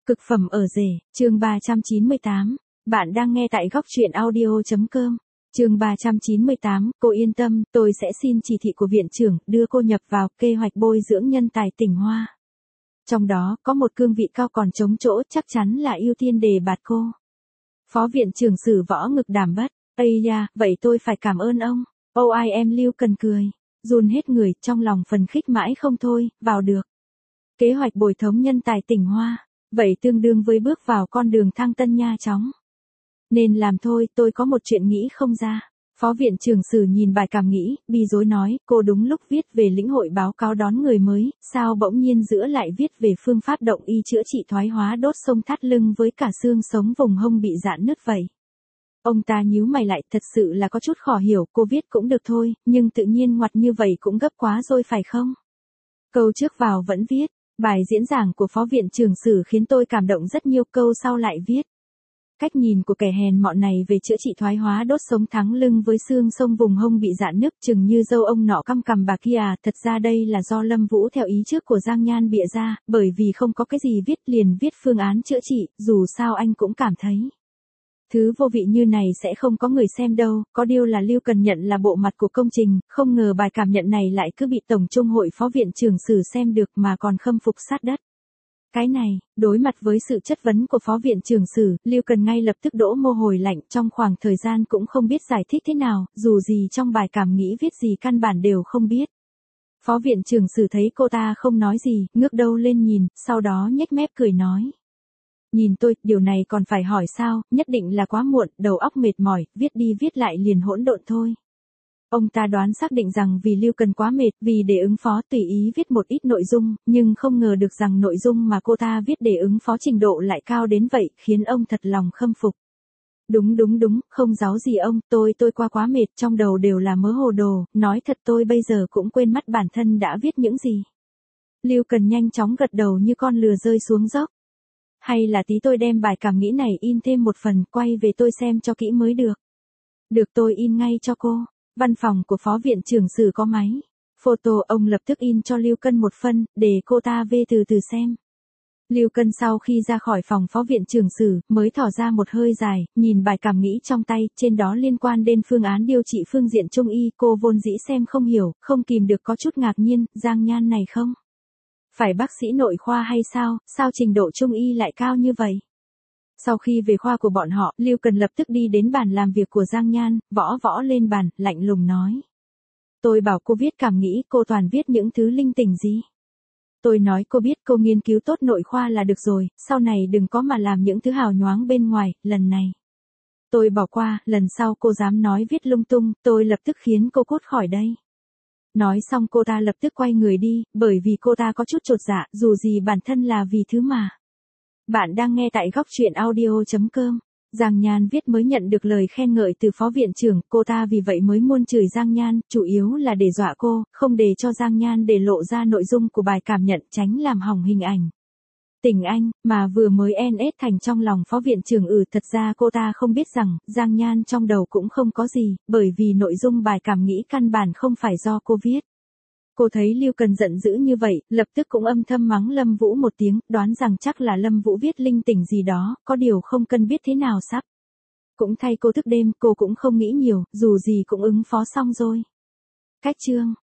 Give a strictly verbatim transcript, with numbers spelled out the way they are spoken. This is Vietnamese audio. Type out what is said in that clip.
Cực phẩm ở rể, chương ba trăm chín mươi tám. Bạn đang nghe tại góc truyện audio chấm com. Chương ba trăm chín mươi tám, cô yên tâm, tôi sẽ xin chỉ thị của viện trưởng, đưa cô nhập vào kế hoạch bồi dưỡng nhân tài tỉnh Hoa. Trong đó, có một cương vị cao còn trống chỗ, chắc chắn là ưu tiên đề bạt cô. Phó viện trưởng Sử Võ ngực đảm bất, ây da, vậy tôi phải cảm ơn ông. ô i em Lưu Cần cười, run hết người, trong lòng phần khích mãi không thôi, vào được. Kế hoạch bồi thống nhân tài tỉnh Hoa. Vậy tương đương với bước vào con đường thăng tân nha chóng. Nên làm thôi, tôi có một chuyện nghĩ không ra. Phó viện trưởng Sử nhìn bài cảm nghĩ, bi dối nói, cô đúng lúc viết về lĩnh hội báo cáo đón người mới, sao bỗng nhiên giữa lại viết về phương pháp động y chữa trị thoái hóa đốt xông thắt lưng với cả xương sống vùng hông bị rạn nứt vậy. Ông ta nhíu mày lại, thật sự là có chút khó hiểu, cô viết cũng được thôi, nhưng tự nhiên ngoặt như vậy cũng gấp quá rồi phải không? Câu trước vào vẫn viết. Bài diễn giảng của Phó viện trưởng Sử khiến tôi cảm động rất nhiều, câu sau lại viết. Cách nhìn của kẻ hèn mọn này về chữa trị thoái hóa đốt sống thắng lưng với xương sống vùng hông bị rạn nứt chừng như dâu ông nọ căm cằm bà kia à, thật ra đây là do Lâm Vũ theo ý trước của Giang Nhan bịa ra, bởi vì không có cái gì viết liền viết phương án chữa trị, dù sao anh cũng cảm thấy. Thứ vô vị như này sẽ không có người xem đâu, có điều là Lưu Cần nhận là bộ mặt của công trình, không ngờ bài cảm nhận này lại cứ bị Tổng Trung hội Phó viện trưởng Sử xem được mà còn khâm phục sát đất. Cái này, đối mặt với sự chất vấn của Phó viện trưởng Sử, Lưu Cần ngay lập tức đổ mồ hôi lạnh, trong khoảng thời gian cũng không biết giải thích thế nào, dù gì trong bài cảm nghĩ viết gì căn bản đều không biết. Phó viện trưởng Sử thấy cô ta không nói gì, ngước đầu lên nhìn, sau đó nhếch mép cười nói. Nhìn tôi, điều này còn phải hỏi sao, nhất định là quá muộn, đầu óc mệt mỏi, viết đi viết lại liền hỗn độn thôi. Ông ta đoán xác định rằng vì Lưu Cần quá mệt, vì để ứng phó tùy ý viết một ít nội dung, nhưng không ngờ được rằng nội dung mà cô ta viết để ứng phó trình độ lại cao đến vậy, khiến ông thật lòng khâm phục. Đúng đúng đúng, không giấu gì ông, tôi tôi qua quá mệt, trong đầu đều là mớ hồ đồ, nói thật tôi bây giờ cũng quên mất bản thân đã viết những gì. Lưu Cần nhanh chóng gật đầu như con lừa rơi xuống dốc. Hay là tí tôi đem bài cảm nghĩ này in thêm một phần, quay về tôi xem cho kỹ mới được. Được, tôi in ngay cho cô. Văn phòng của Phó viện trưởng Sử có máy photo, ông lập tức in cho Lưu Cần một phân, để cô ta về từ từ xem. Lưu Cần sau khi ra khỏi phòng Phó viện trưởng Sử, mới thở ra một hơi dài, nhìn bài cảm nghĩ trong tay, trên đó liên quan đến phương án điều trị phương diện trung y, cô vốn dĩ xem không hiểu, không kìm được có chút ngạc nhiên, Giang Nhan này không? Phải bác sĩ nội khoa hay sao, sao trình độ trung y lại cao như vậy? Sau khi về khoa của bọn họ, Lưu Cần lập tức đi đến bàn làm việc của Giang Nhan, võ võ lên bàn, lạnh lùng nói. Tôi bảo cô viết cảm nghĩ, cô toàn viết những thứ linh tinh gì? Tôi nói cô biết cô nghiên cứu tốt nội khoa là được rồi, sau này đừng có mà làm những thứ hào nhoáng bên ngoài, lần này. Tôi bỏ qua, lần sau cô dám nói viết lung tung, tôi lập tức khiến cô cút khỏi đây. Nói xong cô ta lập tức quay người đi, bởi vì cô ta có chút chột dạ, dù gì bản thân là vì thứ mà. Bạn đang nghe tại góc truyện audio chấm com. Giang Nhan viết mới nhận được lời khen ngợi từ Phó viện trưởng, cô ta vì vậy mới muôn chửi Giang Nhan, chủ yếu là để dọa cô, không để cho Giang Nhan để lộ ra nội dung của bài cảm nhận, tránh làm hỏng hình ảnh. Tình anh, mà vừa mới en ét thành trong lòng Phó viện trưởng ừ thật ra cô ta không biết rằng, Giang Nhan trong đầu cũng không có gì, bởi vì nội dung bài cảm nghĩ căn bản không phải do cô viết. Cô thấy Lưu Cần giận dữ như vậy, lập tức cũng âm thầm mắng Lâm Vũ một tiếng, đoán rằng chắc là Lâm Vũ viết linh tinh gì đó, có điều không cần biết thế nào sắp. Cũng thay cô thức đêm, cô cũng không nghĩ nhiều, dù gì cũng ứng phó xong rồi. Cách chương